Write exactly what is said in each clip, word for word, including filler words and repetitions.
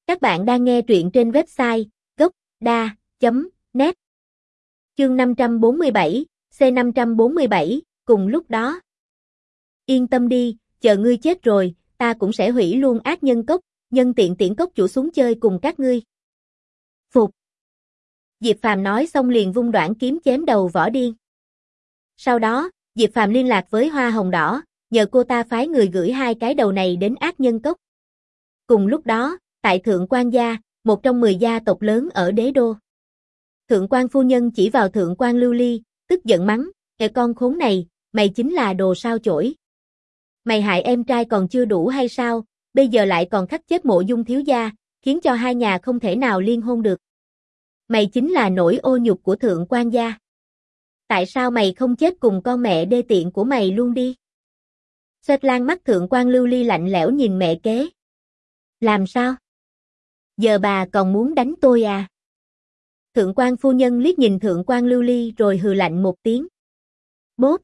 Các bạn đang nghe truyện trên website gốc đa chấm net. Chương năm trăm bốn mươi bảy, C năm trăm bốn mươi bảy, cùng lúc đó. Yên tâm đi, chờ ngươi chết rồi, ta cũng sẽ hủy luôn ác nhân cốc, nhân tiện tiễn cốc chủ xuống chơi cùng các ngươi. Phục. Diệp Phàm nói xong liền vung đoạn kiếm chém đầu võ điên. Sau đó, Diệp Phàm liên lạc với Hoa Hồng Đỏ, nhờ cô ta phái người gửi hai cái đầu này đến ác nhân cốc. Cùng lúc đó, tại Thượng Quan gia, một trong mười gia tộc lớn ở đế đô. Thượng Quan phu nhân chỉ vào Thượng Quan Lưu Ly, tức giận mắng, "Ê con khốn này, mày chính là đồ sao chổi. Mày hại em trai còn chưa đủ hay sao, bây giờ lại còn khắc chết Mộ Dung thiếu gia, khiến cho hai nhà không thể nào liên hôn được. Mày chính là nỗi ô nhục của Thượng Quan gia. Tại sao mày không chết cùng con mẹ đê tiện của mày luôn đi?" Xoẹt lan mắt Thượng Quan Lưu Ly lạnh lẽo nhìn mẹ kế. "Làm sao? Giờ bà còn muốn đánh tôi à?" Thượng Quan phu nhân liếc nhìn Thượng Quan Lưu Ly rồi hừ lạnh một tiếng. Bốp.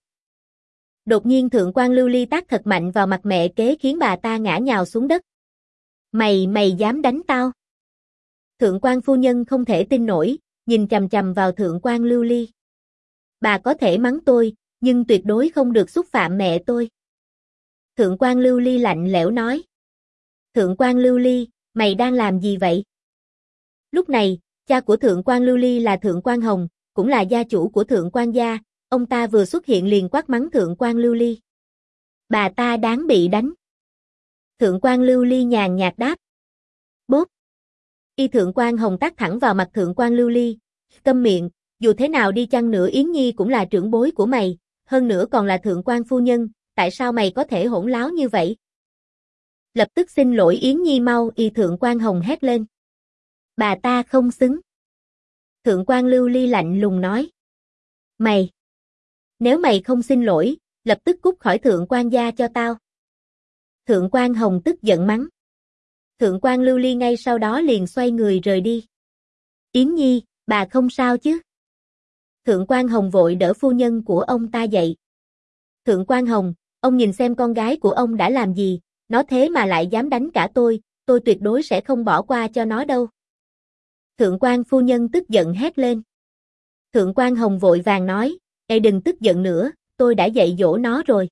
Đột nhiên Thượng Quan Lưu Ly tát thật mạnh vào mặt mẹ kế khiến bà ta ngã nhào xuống đất. Mày, mày dám đánh tao? Thượng Quan phu nhân không thể tin nổi, nhìn chằm chằm vào Thượng Quan Lưu Ly. Bà có thể mắng tôi, nhưng tuyệt đối không được xúc phạm mẹ tôi. Thượng Quan Lưu Ly lạnh lẽo nói. Thượng Quan Lưu Ly, mày đang làm gì vậy? Lúc này, cha của Thượng Quan Lưu Ly là Thượng Quan Hồng, cũng là gia chủ của Thượng Quan gia, ông ta vừa xuất hiện liền quát mắng Thượng Quan Lưu Ly. Bà ta đáng bị đánh. Thượng Quan Lưu Ly nhàn nhạt đáp. Bốp. Y Thượng Quan Hồng tát thẳng vào mặt Thượng Quan Lưu Ly, câm miệng, dù thế nào đi chăng nữa Yến Nhi cũng là trưởng bối của mày, hơn nữa còn là Thượng Quan phu nhân, tại sao mày có thể hỗn láo như vậy? Lập tức xin lỗi Yến Nhi mau, Y Thượng Quan Hồng hét lên. Bà ta không xứng. Thượng Quan Lưu Ly lạnh lùng nói. Mày! Nếu mày không xin lỗi, lập tức cút khỏi Thượng Quan gia cho tao. Thượng Quan Hồng tức giận mắng. Thượng Quan Lưu Ly ngay sau đó liền xoay người rời đi. Yến Nhi, bà không sao chứ? Thượng Quan Hồng vội đỡ phu nhân của ông ta dậy. Thượng Quan Hồng, ông nhìn xem con gái của ông đã làm gì, nó thế mà lại dám đánh cả tôi, tôi tuyệt đối sẽ không bỏ qua cho nó đâu. Thượng Quan phu nhân tức giận hét lên. Thượng Quan Hồng vội vàng nói, ê đừng tức giận nữa, tôi đã dạy dỗ nó rồi.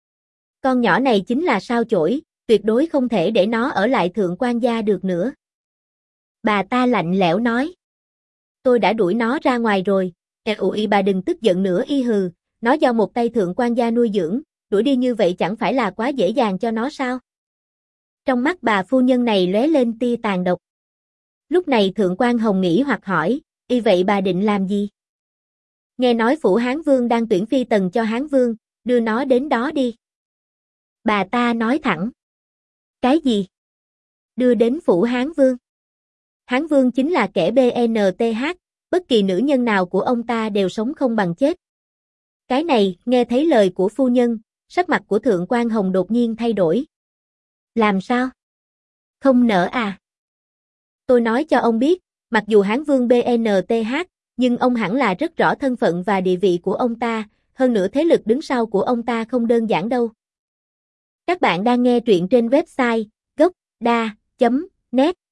Con nhỏ này chính là sao chổi, tuyệt đối không thể để nó ở lại Thượng Quan gia được nữa. Bà ta lạnh lẽo nói. Tôi đã đuổi nó ra ngoài rồi, ê ủi bà đừng tức giận nữa y hừ, nó do một tay Thượng Quan gia nuôi dưỡng, đuổi đi như vậy chẳng phải là quá dễ dàng cho nó sao? Trong mắt bà phu nhân này lóe lên tia tàn độc. Lúc này Thượng Quan Hồng nghĩ hoặc hỏi, y vậy bà định làm gì? Nghe nói phủ Hán Vương đang tuyển phi tần cho Hán Vương, đưa nó đến đó đi. Bà ta nói thẳng. Cái gì? Đưa đến phủ Hán Vương? Hán Vương chính là kẻ bê en tê hát, bất kỳ nữ nhân nào của ông ta đều sống không bằng chết. Cái này, nghe thấy lời của phu nhân, sắc mặt của Thượng Quan Hồng đột nhiên thay đổi. Làm sao? Không nỡ à? Tôi nói cho ông biết, mặc dù Hán Vương bê en tê hát, nhưng ông hẳn là rất rõ thân phận và địa vị của ông ta, hơn nữa thế lực đứng sau của ông ta không đơn giản đâu. Các bạn đang nghe truyện trên website gốc đa chấm net.